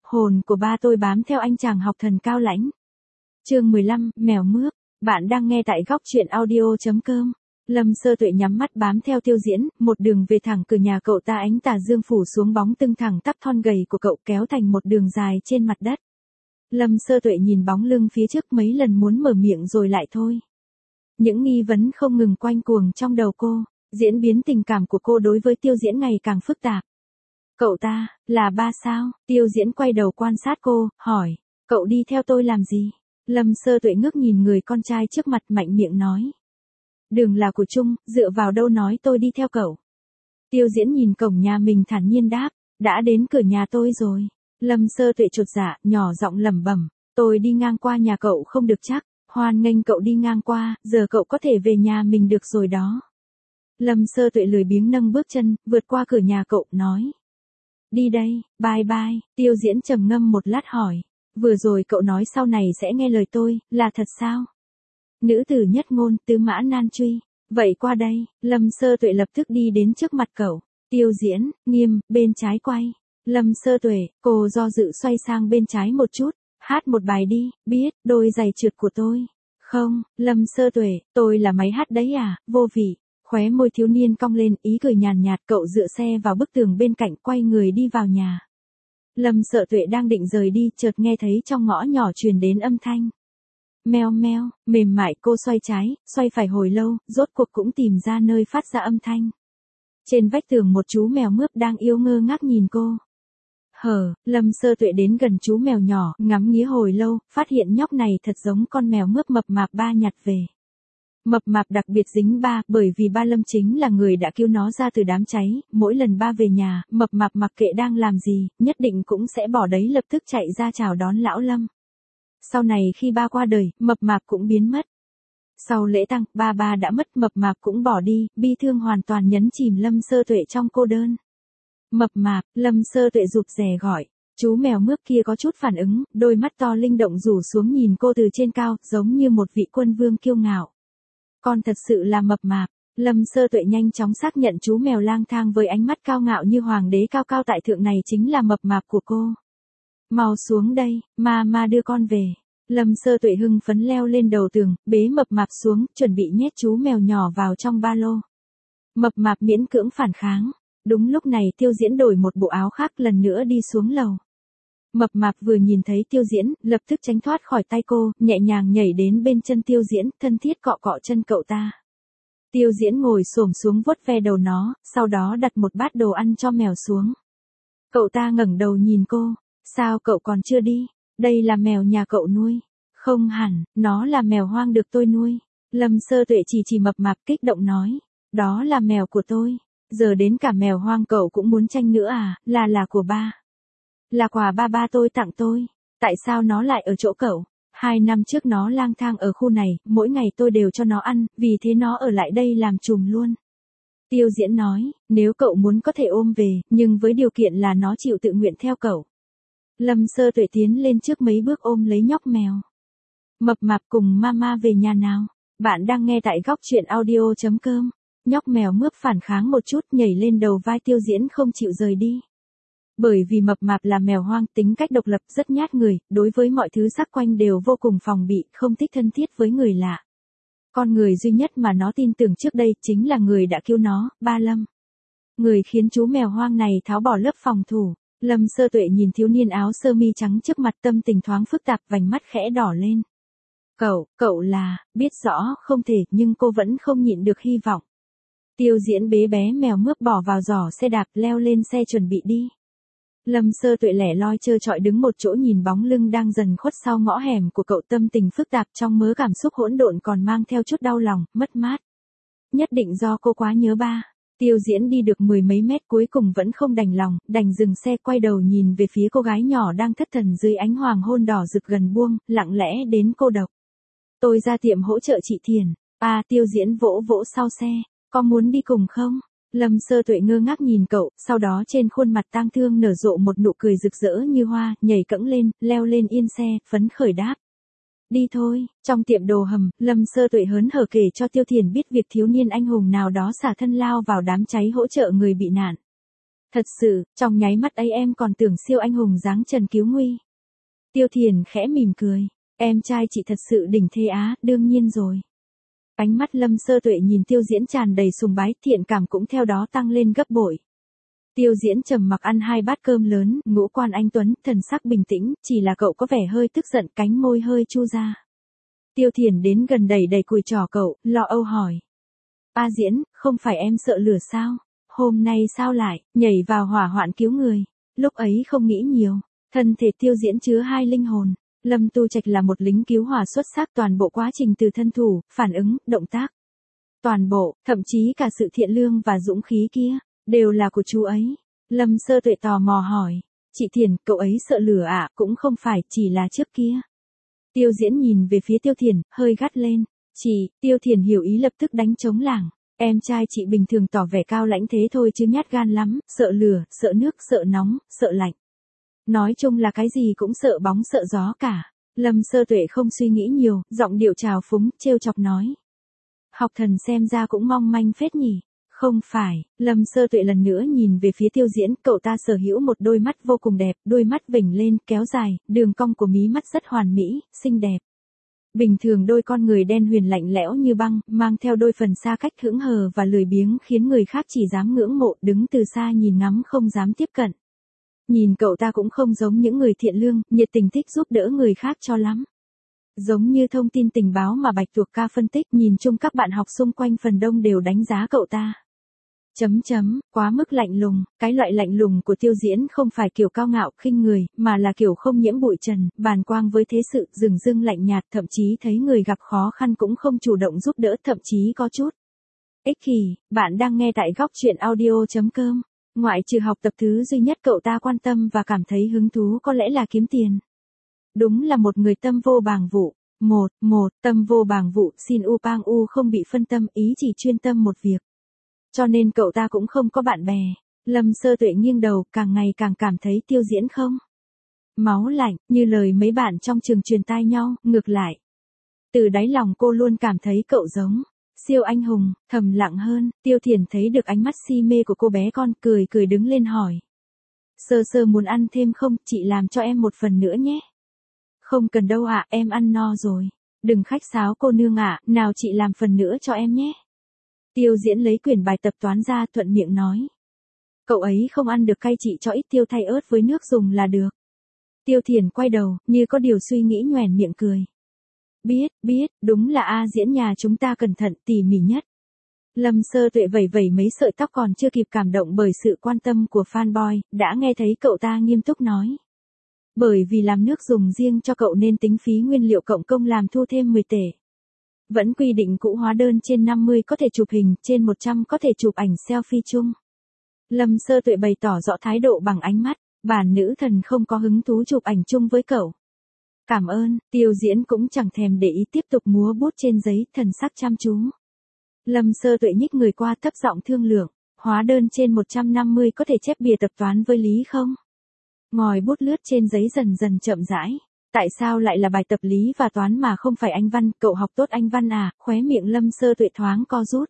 hồn của ba tôi bám theo anh chàng học thần cao lãnh. Chương 15, mèo mướp. Bạn đang nghe tại góc truyện audio.com. Lâm Sơ Tuệ nhắm mắt bám theo Tiêu Diễn, một đường về thẳng cửa nhà cậu ta, ánh tà dương phủ xuống bóng lưng thẳng tắp thon gầy của cậu kéo thành một đường dài trên mặt đất. Lâm Sơ Tuệ nhìn bóng lưng phía trước mấy lần muốn mở miệng rồi lại thôi. Những nghi vấn không ngừng quanh cuồng trong đầu cô, diễn biến tình cảm của cô đối với Tiêu Diễn ngày càng phức tạp. Cậu ta, là ba sao? Tiêu Diễn quay đầu quan sát cô, hỏi, cậu đi theo tôi làm gì? Lâm Sơ Tuệ ngước nhìn người con trai trước mặt mạnh miệng nói. Đường là của chung, dựa vào đâu nói tôi đi theo cậu? Tiêu Diễn nhìn cổng nhà mình thản nhiên đáp, đã đến cửa nhà tôi rồi. Lâm Sơ Tuệ chột dạ, nhỏ giọng lẩm bẩm, tôi đi ngang qua nhà cậu không được chắc, hoan nghênh cậu đi ngang qua, giờ cậu có thể về nhà mình được rồi đó. Lâm Sơ Tuệ lười biếng nâng bước chân, vượt qua cửa nhà cậu, nói. Đi đây, bye bye. Tiêu Diễn trầm ngâm một lát hỏi, vừa rồi cậu nói sau này sẽ nghe lời tôi, là thật sao? Nữ tử nhất ngôn, tứ mã nan truy. Vậy qua đây. Lâm Sơ Tuệ lập tức đi đến trước mặt cậu. Tiêu Diễn, nghiêm, bên trái quay. Lâm Sơ Tuệ, cô do dự xoay sang bên trái một chút. Hát một bài đi, biết, đôi giày trượt của tôi. Không, Lâm Sơ Tuệ, tôi là máy hát đấy à, vô vị. Khóe môi thiếu niên cong lên, ý cười nhàn nhạt, cậu dựa xe vào bức tường bên cạnh, quay người đi vào nhà. Lâm Sơ Tuệ đang định rời đi, chợt nghe thấy trong ngõ nhỏ truyền đến âm thanh. Meo meo, mềm mại, cô xoay trái, xoay phải hồi lâu, rốt cuộc cũng tìm ra nơi phát ra âm thanh. Trên vách tường một chú mèo mướp đang yêu ngơ ngác nhìn cô. Lâm Sơ Tuệ đến gần chú mèo nhỏ, ngắm nghía hồi lâu, phát hiện nhóc này thật giống con mèo mướp mập mạp ba nhặt về. Mập mạp đặc biệt dính ba, bởi vì ba Lâm chính là người đã cứu nó ra từ đám cháy, mỗi lần ba về nhà, mập mạp mặc kệ đang làm gì, nhất định cũng sẽ bỏ đấy lập tức chạy ra chào đón lão Lâm. Sau này khi ba qua đời, mập mạp cũng biến mất. Sau lễ tang, ba đã mất, mập mạp cũng bỏ đi, bi thương hoàn toàn nhấn chìm Lâm Sơ Tuệ trong cô đơn. Mập mạp, Lâm Sơ Tuệ rụt rè gọi. Chú mèo mướp kia có chút phản ứng, đôi mắt to linh động rủ xuống nhìn cô từ trên cao, giống như một vị quân vương kiêu ngạo. Con thật sự là mập mạp. Lâm Sơ Tuệ nhanh chóng xác nhận chú mèo lang thang với ánh mắt cao ngạo như hoàng đế cao cao tại thượng này chính là mập mạp của cô. Mau xuống đây, ma đưa con về. Lâm Sơ Tuệ hưng phấn leo lên đầu tường, bế mập mạp xuống, chuẩn bị nhét chú mèo nhỏ vào trong ba lô. Mập mạp miễn cưỡng phản kháng. Đúng lúc này Tiêu Diễn đổi một bộ áo khác lần nữa đi xuống lầu. Mập mạp vừa nhìn thấy Tiêu Diễn, lập tức tránh thoát khỏi tay cô, nhẹ nhàng nhảy đến bên chân Tiêu Diễn, thân thiết cọ cọ chân cậu ta. Tiêu Diễn ngồi xổm xuống vuốt ve đầu nó, sau đó đặt một bát đồ ăn cho mèo xuống. Cậu ta ngẩng đầu nhìn cô, sao cậu còn chưa đi? Đây là mèo nhà cậu nuôi. Không hẳn, nó là mèo hoang được tôi nuôi. Lâm Sơ Tuệ chỉ mập mạp kích động nói, đó là mèo của tôi. Giờ đến cả mèo hoang cậu cũng muốn tranh nữa à, là của ba. Là quà ba tôi tặng tôi. Tại sao nó lại ở chỗ cậu? 2 năm trước nó lang thang ở khu này, mỗi ngày tôi đều cho nó ăn, vì thế nó ở lại đây làm trùm luôn. Tiêu Diễn nói, nếu cậu muốn có thể ôm về, nhưng với điều kiện là nó chịu tự nguyện theo cậu. Lâm Sơ Tuệ tiến lên trước mấy bước ôm lấy nhóc mèo. Mập mạp cùng mama về nhà nào. Bạn đang nghe tại góc truyện audio.com. Nhóc mèo mướp phản kháng một chút, nhảy lên đầu vai Tiêu Diễn không chịu rời đi. Bởi vì mập mạp là mèo hoang, tính cách độc lập, rất nhát người, đối với mọi thứ xung quanh đều vô cùng phòng bị, không thích thân thiết với người lạ. Con người duy nhất mà nó tin tưởng trước đây chính là người đã cứu nó, ba Lâm. Người khiến chú mèo hoang này tháo bỏ lớp phòng thủ. Lâm Sơ Tuệ nhìn thiếu niên áo sơ mi trắng trước mặt, tâm tình thoáng phức tạp, vành mắt khẽ đỏ lên. Cậu là, biết rõ không thể, nhưng cô vẫn không nhịn được hy vọng. Tiêu Diễn bế bé mèo mướp bỏ vào giỏ xe đạp, leo lên xe chuẩn bị đi. Lâm Sơ Tuệ lẻ loi trơ trọi đứng một chỗ nhìn bóng lưng đang dần khuất sau ngõ hẻm của cậu, tâm tình phức tạp, trong mớ cảm xúc hỗn độn còn mang theo chút đau lòng, mất mát. Nhất định do cô quá nhớ ba. Tiêu Diễn đi được 10 mấy mét cuối cùng vẫn không đành lòng, đành dừng xe, quay đầu nhìn về phía cô gái nhỏ đang thất thần dưới ánh hoàng hôn đỏ rực gần buông, lặng lẽ đến cô độc. Tôi ra tiệm hỗ trợ chị Thiền. Tiêu Diễn vỗ vỗ sau xe, có muốn đi cùng không? Lâm Sơ Tuệ ngơ ngác nhìn cậu, sau đó trên khuôn mặt tang thương nở rộ một nụ cười rực rỡ như hoa, nhảy cẫng lên, leo lên yên xe, phấn khởi đáp. Đi thôi. Trong tiệm đồ hầm, Lâm Sơ Tuệ hớn hở kể cho Tiêu Thiền biết việc thiếu niên anh hùng nào đó xả thân lao vào đám cháy hỗ trợ người bị nạn. Thật sự, trong nháy mắt ấy em còn tưởng siêu anh hùng giáng trần cứu nguy. Tiêu Thiền khẽ mỉm cười. Em trai chị thật sự đỉnh thế á, đương nhiên rồi. Ánh mắt Lâm Sơ Tuệ nhìn Tiêu Diễn tràn đầy sùng bái, thiện cảm cũng theo đó tăng lên gấp bội. Tiêu Diễn trầm mặc ăn 2 bát cơm lớn, ngũ quan anh tuấn, thần sắc bình tĩnh, chỉ là cậu có vẻ hơi tức giận, cánh môi hơi chu ra. Tiêu Thiền đến gần đẩy đẩy cùi chỏ cậu, lo âu hỏi. A Diễn, không phải em sợ lửa sao? Hôm nay sao lại, nhảy vào hỏa hoạn cứu người? Lúc ấy không nghĩ nhiều, thân thể Tiêu Diễn chứa 2 linh hồn. Lâm Tu Trạch là một lính cứu hỏa xuất sắc, toàn bộ quá trình từ thân thủ, phản ứng, động tác. Toàn bộ, thậm chí cả sự thiện lương và dũng khí kia, đều là của chú ấy. Lâm Sơ Tuệ tò mò hỏi. Chị Thiền, cậu ấy sợ lửa à? Cũng không phải, chỉ là trước kia. Tiêu Diễn nhìn về phía Tiêu Thiền, hơi gắt lên. Chị, Tiêu Thiền hiểu ý lập tức đánh trống lảng. Em trai chị bình thường tỏ vẻ cao lãnh thế thôi chứ nhát gan lắm, sợ lửa, sợ nước, sợ nóng, sợ lạnh. Nói chung là cái gì cũng sợ bóng sợ gió cả. Lâm Sơ Tuệ không suy nghĩ nhiều, giọng điệu trào phúng, trêu chọc nói. Học thần xem ra cũng mong manh phết nhỉ. Không phải, Lâm Sơ Tuệ lần nữa nhìn về phía Tiêu Diễn, cậu ta sở hữu một đôi mắt vô cùng đẹp, đôi mắt vểnh lên, kéo dài, đường cong của mí mắt rất hoàn mỹ, xinh đẹp. Bình thường đôi con người đen huyền lạnh lẽo như băng, mang theo đôi phần xa cách hững hờ và lười biếng khiến người khác chỉ dám ngưỡng mộ, đứng từ xa nhìn ngắm không dám tiếp cận. Nhìn cậu ta cũng không giống những người thiện lương, nhiệt tình thích giúp đỡ người khác cho lắm. Giống như thông tin tình báo mà Bạch Tuộc Ca phân tích, nhìn chung các bạn học xung quanh phần đông đều đánh giá cậu ta. Quá mức lạnh lùng, cái loại lạnh lùng của Tiêu Diễn không phải kiểu cao ngạo, khinh người, mà là kiểu không nhiễm bụi trần, bàn quang với thế sự, dửng dưng lạnh nhạt, thậm chí thấy người gặp khó khăn cũng không chủ động giúp đỡ, thậm chí có chút ích kỷ. Bạn đang nghe tại góc truyện audio.com. Ngoại trừ học tập, thứ duy nhất cậu ta quan tâm và cảm thấy hứng thú có lẽ là kiếm tiền. Đúng là một người tâm vô bàng vụ. Tâm vô bàng vụ, xin u pang u không bị phân tâm, ý chỉ chuyên tâm một việc. Cho nên cậu ta cũng không có bạn bè. Lâm Sơ Tuệ nghiêng đầu, càng ngày càng cảm thấy Tiêu Diễn không máu lạnh, như lời mấy bạn trong trường truyền tai nhau, ngược lại. Từ đáy lòng cô luôn cảm thấy cậu giống siêu anh hùng. Thầm lặng hơn, Tiêu Thiền thấy được ánh mắt si mê của cô bé con, cười cười đứng lên hỏi. Sơ Sơ muốn ăn thêm không, chị làm cho em một phần nữa nhé. Không cần đâu ạ, em ăn no rồi. Đừng khách sáo cô nương ạ, nào chị làm phần nữa cho em nhé. Tiêu Diễn lấy quyển bài tập toán ra, thuận miệng nói. Cậu ấy không ăn được cay, chị cho ít tiêu thay ớt với nước dùng là được. Tiêu Thiền quay đầu, như có điều suy nghĩ, nhoẻn miệng cười. Biết, đúng là A Diễn nhà chúng ta cẩn thận tỉ mỉ nhất. Lâm Sơ Tuệ vẩy vẩy mấy sợi tóc, còn chưa kịp cảm động bởi sự quan tâm của fanboy, đã nghe thấy cậu ta nghiêm túc nói. Bởi vì làm nước dùng riêng cho cậu nên tính phí nguyên liệu cộng công làm thu thêm 10 tể. Vẫn quy định cũ, hóa đơn trên 50 có thể chụp hình, trên 100 có thể chụp ảnh selfie chung. Lâm Sơ Tuệ bày tỏ rõ thái độ bằng ánh mắt, bản nữ thần không có hứng thú chụp ảnh chung với cậu. Cảm ơn. Tiêu Diễn cũng chẳng thèm để ý, tiếp tục múa bút trên giấy, thần sắc chăm chú. Lâm Sơ Tuệ nhích người qua, thấp giọng thương lượng, hóa đơn trên 150 có thể chép bìa tập toán với lý không? Ngòi bút lướt trên giấy dần dần chậm rãi. Tại sao lại là bài tập lý và toán mà không phải Anh văn, cậu học tốt Anh văn à? Khóe miệng Lâm Sơ Tuệ thoáng co rút.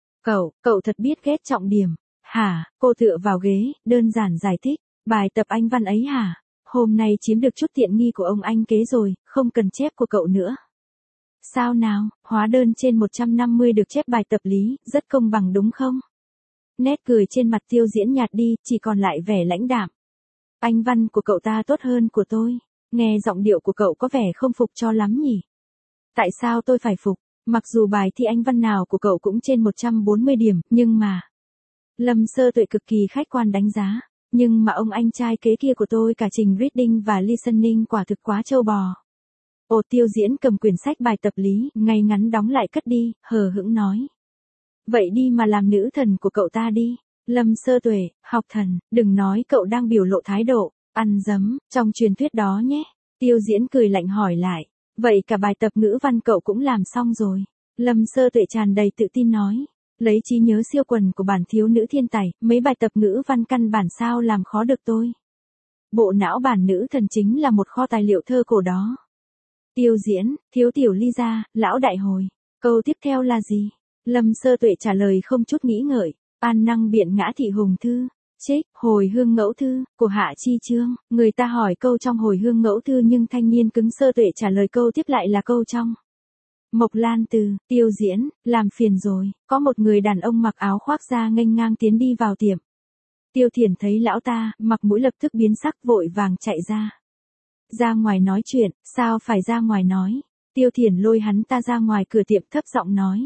Cậu thật biết ghét trọng điểm. Hả? Cô tựa vào ghế, đơn giản giải thích, bài tập Anh văn ấy hả? Hôm nay chiếm được chút tiện nghi của ông anh kế rồi, không cần chép của cậu nữa. Sao nào, hóa đơn trên 150 được chép bài tập lý, rất công bằng đúng không? Nét cười trên mặt Tiêu Diễn nhạt đi, chỉ còn lại vẻ lãnh đạm. Anh văn của cậu ta tốt hơn của tôi. Nghe giọng điệu của cậu có vẻ không phục cho lắm nhỉ? Tại sao tôi phải phục? Mặc dù bài thi Anh văn nào của cậu cũng trên 140 điểm, nhưng mà... Lâm Sơ Tuệ cực kỳ khách quan đánh giá. Nhưng mà ông anh trai kế kia của tôi cả trình reading và listening quả thực quá trâu bò. Ồ, Tiêu Diễn cầm quyển sách bài tập lý, ngay ngắn đóng lại cất đi, hờ hững nói. Vậy đi mà làm nữ thần của cậu ta đi. Lâm Sơ Tuệ, học thần, đừng nói cậu đang biểu lộ thái độ ăn dấm trong truyền thuyết đó nhé. Tiêu Diễn cười lạnh hỏi lại. Vậy cả bài tập ngữ văn cậu cũng làm xong rồi. Lâm Sơ Tuệ tràn đầy tự tin nói. Lấy trí nhớ siêu quần của bản thiếu nữ thiên tài, mấy bài tập ngữ văn căn bản sao làm khó được tôi. Bộ não bản nữ thần chính là một kho tài liệu thơ cổ đó. Tiêu Diễn, thiếu tiểu ly ra, lão đại hồi. Câu tiếp theo là gì? Lâm Sơ Tuệ trả lời không chút nghĩ ngợi. An năng biện ngã thị hùng thư. Trích, hồi hương ngẫu thư, của Hạ Chi Chương, người ta hỏi câu trong hồi hương ngẫu thư nhưng thanh niên cứng Sơ Tuệ trả lời câu tiếp lại là câu trong. Mộc Lan Từ, Tiêu Diễn, làm phiền rồi, có một người đàn ông mặc áo khoác da nghênh ngang tiến đi vào tiệm. Tiêu Thiển thấy lão ta, mặt mũi lập tức biến sắc vội vàng chạy ra. Ra ngoài nói chuyện, sao phải ra ngoài nói? Tiêu Thiển lôi hắn ta ra ngoài cửa tiệm thấp giọng nói.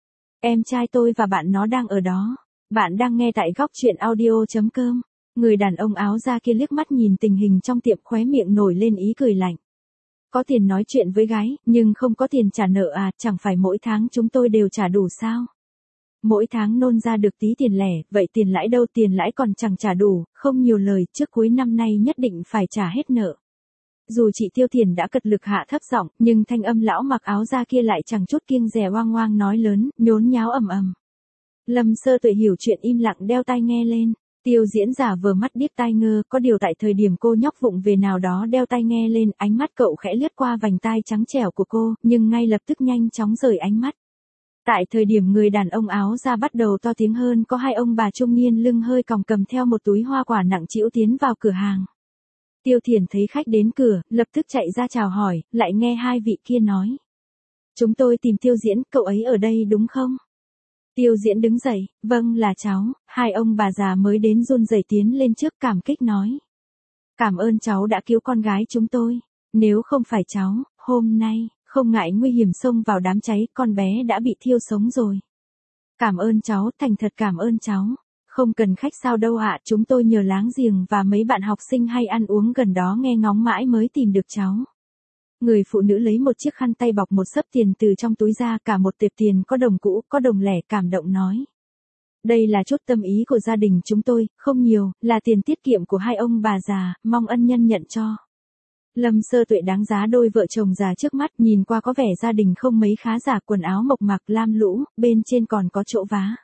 Em trai tôi và bạn nó đang ở đó. Bạn đang nghe tại góc truyện audio.com. Người đàn ông áo da kia liếc mắt nhìn tình hình trong tiệm khóe miệng nổi lên ý cười lạnh. Có tiền nói chuyện với gái, nhưng không có tiền trả nợ à, chẳng phải mỗi tháng chúng tôi đều trả đủ sao? Mỗi tháng nôn ra được tí tiền lẻ, vậy tiền lãi đâu, tiền lãi còn chẳng trả đủ, không nhiều lời, trước cuối năm nay nhất định phải trả hết nợ. Dù chị Tiêu Thiển đã cật lực hạ thấp giọng, nhưng thanh âm lão mặc áo da kia lại chẳng chút kiêng dè oang oang nói lớn, nhốn nháo ầm ầm. Lâm Sơ Tuệ hiểu chuyện im lặng đeo tai nghe lên. Tiêu Diễn giả vờ mắt điếc tai ngơ, có điều tại thời điểm cô nhóc vụng về nào đó đeo tai nghe lên, ánh mắt cậu khẽ lướt qua vành tai trắng trẻo của cô, nhưng ngay lập tức nhanh chóng rời ánh mắt. Tại thời điểm người đàn ông áo da bắt đầu to tiếng hơn, có hai ông bà trung niên lưng hơi còng cầm theo một túi hoa quả nặng trĩu tiến vào cửa hàng. Tiêu Thiển thấy khách đến cửa, lập tức chạy ra chào hỏi, lại nghe hai vị kia nói. Chúng tôi tìm Tiêu Diễn, cậu ấy ở đây đúng không? Tiêu Diễn đứng dậy, vâng là cháu, hai ông bà già mới đến run rẩy tiến lên trước cảm kích nói. Cảm ơn cháu đã cứu con gái chúng tôi, nếu không phải cháu, hôm nay, không ngại nguy hiểm xông vào đám cháy, con bé đã bị thiêu sống rồi. Cảm ơn cháu, thành thật cảm ơn cháu. Không cần khách sao đâu ạ, chúng tôi nhờ láng giềng và mấy bạn học sinh hay ăn uống gần đó nghe ngóng mãi mới tìm được cháu. Người phụ nữ lấy một chiếc khăn tay bọc một xấp tiền từ trong túi ra, cả một tệp tiền, có đồng cũ, có đồng lẻ, cảm động nói. Đây là chút tâm ý của gia đình chúng tôi, không nhiều, là tiền tiết kiệm của hai ông bà già, mong ân nhân nhận cho. Lâm Sơ Tuệ đáng giá đôi vợ chồng già trước mắt, nhìn qua có vẻ gia đình không mấy khá giả, quần áo mộc mạc lam lũ, bên trên còn có chỗ vá.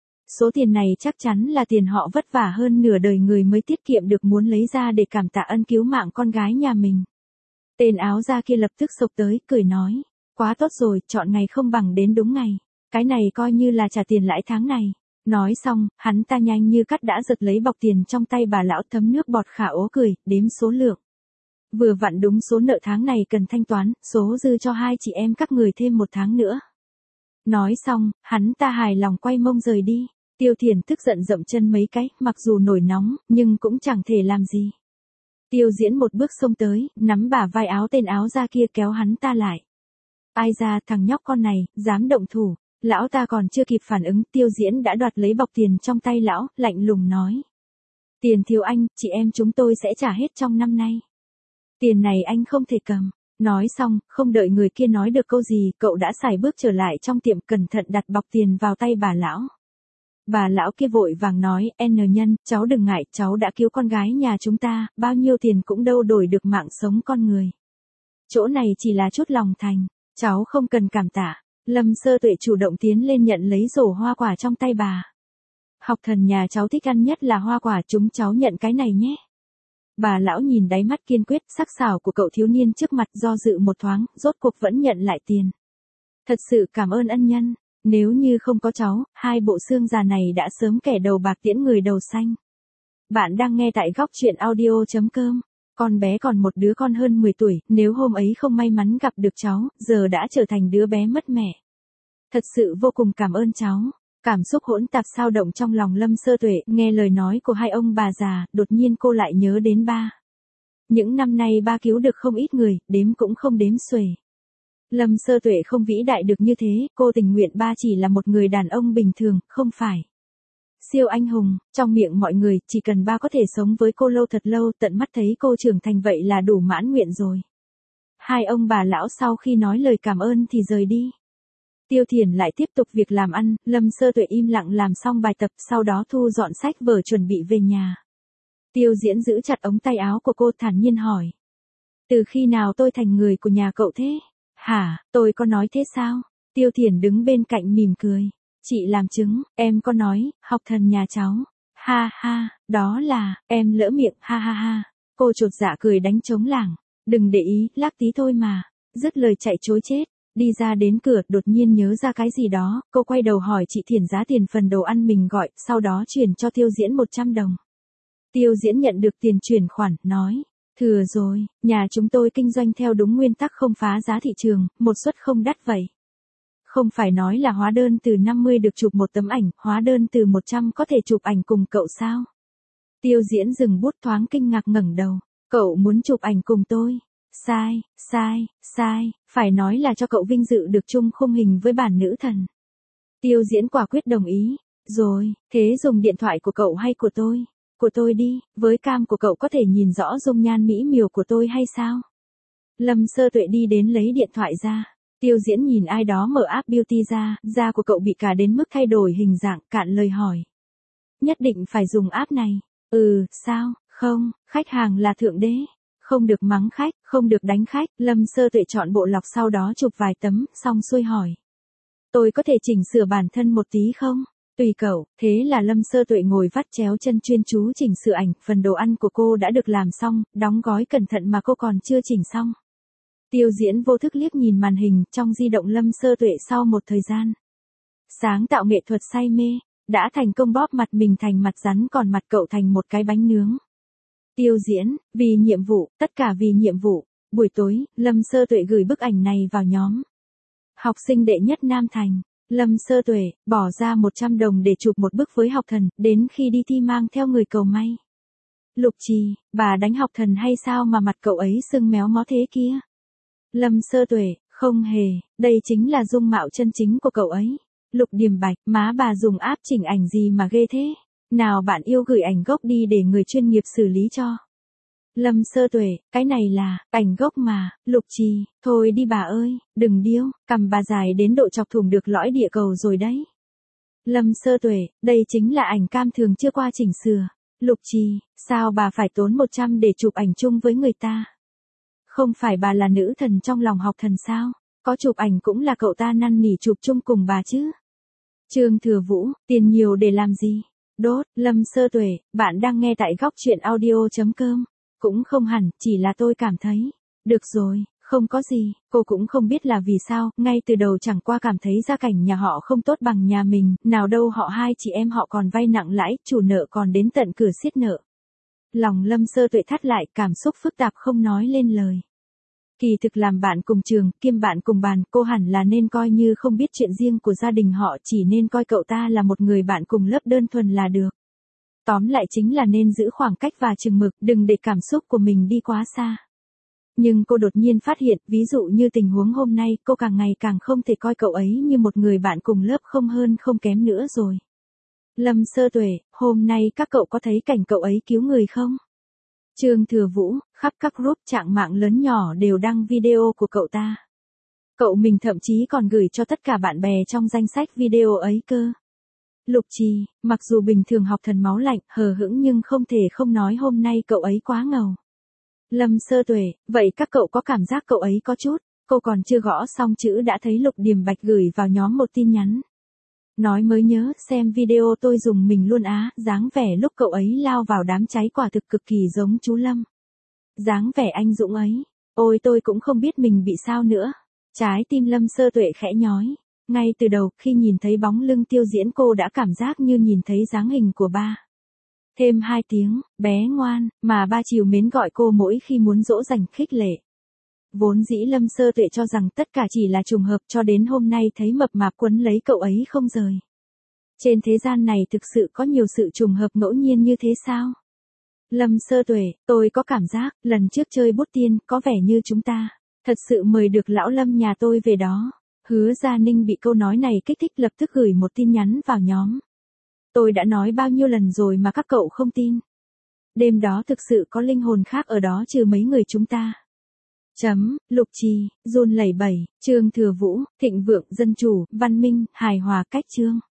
Số tiền này chắc chắn là tiền họ vất vả hơn nửa đời người mới tiết kiệm được, muốn lấy ra để cảm tạ ân cứu mạng con gái nhà mình. Tên áo da kia lập tức xộc tới, cười nói. Quá tốt rồi, chọn ngày không bằng đến đúng ngày. Cái này coi như là trả tiền lãi tháng này. Nói xong, hắn ta nhanh như cắt đã giật lấy bọc tiền trong tay bà lão, thấm nước bọt khả ố cười, đếm số lượng. Vừa vặn đúng số nợ tháng này cần thanh toán, số dư cho hai chị em các người thêm một tháng nữa. Nói xong, hắn ta hài lòng quay mông rời đi. Tiêu Thiển tức giận dậm chân mấy cái, mặc dù nổi nóng, nhưng cũng chẳng thể làm gì. Tiêu Diễn một bước xông tới, nắm bả vai áo tên áo da kia kéo hắn ta lại. Ai ra, thằng nhóc con này, dám động thủ. Lão ta còn chưa kịp phản ứng, Tiêu Diễn đã đoạt lấy bọc tiền trong tay lão, lạnh lùng nói. Tiền thiếu anh, chị em chúng tôi sẽ trả hết trong năm nay. Tiền này anh không thể cầm. Nói xong, không đợi người kia nói được câu gì, cậu đã sải bước trở lại trong tiệm, cẩn thận đặt bọc tiền vào tay bà lão. Bà lão kia vội vàng nói, N nhân, cháu đừng ngại, cháu đã cứu con gái nhà chúng ta, bao nhiêu tiền cũng đâu đổi được mạng sống con người. Chỗ này chỉ là chút lòng thành, cháu không cần cảm tạ. Lâm Sơ Tuệ chủ động tiến lên nhận lấy rổ hoa quả trong tay bà. Học thần nhà cháu thích ăn nhất là hoa quả, chúng cháu nhận cái này nhé. Bà lão nhìn đáy mắt kiên quyết, sắc sảo của cậu thiếu niên trước mặt, do dự một thoáng, rốt cuộc vẫn nhận lại tiền. Thật sự cảm ơn ân nhân. Nếu như không có cháu, hai bộ xương già này đã sớm kẻ đầu bạc tiễn người đầu xanh. Bạn đang nghe tại góc truyện audio.com. Con bé còn một đứa con hơn 10 tuổi, nếu hôm ấy không may mắn gặp được cháu, giờ đã trở thành đứa bé mất mẹ. Thật sự vô cùng cảm ơn cháu. Cảm xúc hỗn tạp xao động trong lòng Lâm Sơ Tuệ, nghe lời nói của hai ông bà già, đột nhiên cô lại nhớ đến ba. Những năm nay ba cứu được không ít người, đếm cũng không đếm xuể. Lâm Sơ Tuệ không vĩ đại được như thế, cô tình nguyện ba chỉ là một người đàn ông bình thường, không phải siêu anh hùng, trong miệng mọi người, chỉ cần ba có thể sống với cô lâu thật lâu, tận mắt thấy cô trưởng thành vậy là đủ mãn nguyện rồi. Hai ông bà lão sau khi nói lời cảm ơn thì rời đi. Tiêu Thiển lại tiếp tục việc làm ăn, Lâm Sơ Tuệ im lặng làm xong bài tập, sau đó thu dọn sách vở chuẩn bị về nhà. Tiêu Diễn giữ chặt ống tay áo của cô, thản nhiên hỏi. Từ khi nào tôi thành người của nhà cậu thế? Hả, tôi có nói thế sao? Tiêu Thiển đứng bên cạnh mỉm cười. Chị làm chứng, em có nói, học thần nhà cháu. Ha ha, đó là, em lỡ miệng, ha ha ha. Cô chột dạ cười đánh trống lảng. Đừng để ý, lác tí thôi mà. Dứt lời chạy chối chết. Đi ra đến cửa, đột nhiên nhớ ra cái gì đó, cô quay đầu hỏi chị Thiển giá tiền phần đồ ăn mình gọi, sau đó chuyển cho Tiêu Diễn 100 đồng. Tiêu Diễn nhận được tiền chuyển khoản, nói. Thừa rồi, nhà chúng tôi kinh doanh theo đúng nguyên tắc không phá giá thị trường, một suất không đắt vậy. Không phải nói là hóa đơn từ 50 được chụp một tấm ảnh, hóa đơn từ 100 có thể chụp ảnh cùng cậu sao? Tiêu Diễn dừng bút thoáng kinh ngạc ngẩng đầu. Cậu muốn chụp ảnh cùng tôi? Sai, sai, phải nói là cho cậu vinh dự được chung khung hình với bản nữ thần. Tiêu Diễn quả quyết đồng ý. Rồi, thế dùng điện thoại của cậu hay của tôi? Của tôi đi, với cam của cậu có thể nhìn rõ dung nhan mỹ miều của tôi hay sao? Lâm Sơ Tuệ đi đến lấy điện thoại ra. Tiêu Diễn nhìn ai đó mở app beauty ra, da của cậu bị cả đến mức thay đổi hình dạng, cạn lời hỏi. Nhất định phải dùng app này. Sao, không, khách hàng là thượng đế. Không được mắng khách, không được đánh khách. Lâm Sơ Tuệ chọn bộ lọc sau đó chụp vài tấm, xong xuôi hỏi. Tôi có thể chỉnh sửa bản thân một tí không? Tùy cậu. Thế là Lâm Sơ Tuệ ngồi vắt chéo chân chuyên chú chỉnh sửa ảnh, phần đồ ăn của cô đã được làm xong, đóng gói cẩn thận mà cô còn chưa chỉnh xong. Tiêu Diễn vô thức liếc nhìn màn hình trong di động Lâm Sơ Tuệ sau một thời gian. Sáng tạo nghệ thuật say mê, đã thành công bóp mặt mình thành mặt rắn còn mặt cậu thành một cái bánh nướng. Tiêu Diễn, vì nhiệm vụ, tất cả vì nhiệm vụ. Buổi tối, Lâm Sơ Tuệ gửi bức ảnh này vào nhóm. Học sinh đệ nhất Nam Thành. Lâm Sơ Tuệ, bỏ ra 100 đồng để chụp một bức với học thần, đến khi đi thi mang theo người cầu may. Lục Trì, bà đánh học thần hay sao mà mặt cậu ấy sưng méo mó thế kia? Lâm Sơ Tuệ, không hề, đây chính là dung mạo chân chính của cậu ấy. Lục Điềm Bạch, má bà dùng app chỉnh ảnh gì mà ghê thế? Nào bạn yêu gửi ảnh gốc đi để người chuyên nghiệp xử lý cho. Lâm Sơ Tuệ, cái này là ảnh gốc mà. Lục Trì, thôi đi bà ơi, đừng điêu, cằm bà dài đến độ chọc thủng được lõi địa cầu rồi đấy. Lâm Sơ Tuệ, đây chính là ảnh cam thường chưa qua chỉnh sửa. Lục Trì, sao bà phải tốn 100 để chụp ảnh chung với người ta? Không phải bà là nữ thần trong lòng học thần sao? Có chụp ảnh cũng là cậu ta năn nỉ chụp chung cùng bà chứ. Trương Thừa Vũ, tiền nhiều để làm gì? Đốt, Lâm Sơ Tuệ, bạn đang nghe tại góc truyện audio.com. Cũng không hẳn, chỉ là tôi cảm thấy. Được rồi, không có gì, cô cũng không biết là vì sao, ngay từ đầu chẳng qua cảm thấy gia cảnh nhà họ không tốt bằng nhà mình, nào đâu họ hai chị em họ còn vay nặng lãi, chủ nợ còn đến tận cửa xiết nợ. Lòng Lâm Sơ Tuệ thắt lại, cảm xúc phức tạp không nói lên lời. Kỳ thực làm bạn cùng trường, kiêm bạn cùng bàn, cô hẳn là nên coi như không biết chuyện riêng của gia đình họ, chỉ nên coi cậu ta là một người bạn cùng lớp đơn thuần là được. Tóm lại chính là nên giữ khoảng cách và chừng mực, đừng để cảm xúc của mình đi quá xa. Nhưng cô đột nhiên phát hiện, ví dụ như tình huống hôm nay, cô càng ngày càng không thể coi cậu ấy như một người bạn cùng lớp không hơn không kém nữa rồi. Lâm Sơ Tuệ, hôm nay các cậu có thấy cảnh cậu ấy cứu người không? Trương Thừa Vũ, khắp các group trạng mạng lớn nhỏ đều đăng video của cậu ta. Cậu mình thậm chí còn gửi cho tất cả bạn bè trong danh sách video ấy cơ. Lục Trì, mặc dù bình thường học thần máu lạnh, hờ hững nhưng không thể không nói hôm nay cậu ấy quá ngầu. Lâm Sơ Tuệ, vậy các cậu có cảm giác cậu ấy có chút, cô còn chưa gõ xong chữ đã thấy Lục Điềm Bạch gửi vào nhóm một tin nhắn. Nói mới nhớ, xem video tôi dùng mình luôn á, dáng vẻ lúc cậu ấy lao vào đám cháy quả thực cực kỳ giống chú Lâm. Dáng vẻ anh dũng ấy, ôi tôi cũng không biết mình bị sao nữa. Trái tim Lâm Sơ Tuệ khẽ nhói. Ngay từ đầu, khi nhìn thấy bóng lưng Tiêu Diễn cô đã cảm giác như nhìn thấy dáng hình của ba. Thêm 2 tiếng, bé ngoan, mà ba chiều mến gọi cô mỗi khi muốn dỗ dành khích lệ. Vốn dĩ Lâm Sơ Tuệ cho rằng tất cả chỉ là trùng hợp cho đến hôm nay thấy mập mạp quấn lấy cậu ấy không rời. Trên thế gian này thực sự có nhiều sự trùng hợp ngẫu nhiên như thế sao? Lâm Sơ Tuệ, tôi có cảm giác, lần trước chơi bút tiên, có vẻ như chúng ta, thật sự mời được lão Lâm nhà tôi về đó. Hứa Gia Ninh bị câu nói này kích thích lập tức gửi một tin nhắn vào nhóm. Tôi đã nói bao nhiêu lần rồi mà các cậu không tin. Đêm đó thực sự có linh hồn khác ở đó trừ mấy người chúng ta. Lục Trì, run lẩy bẩy, Trương Thừa Vũ, thịnh vượng, dân chủ, văn minh, hài hòa cách chương.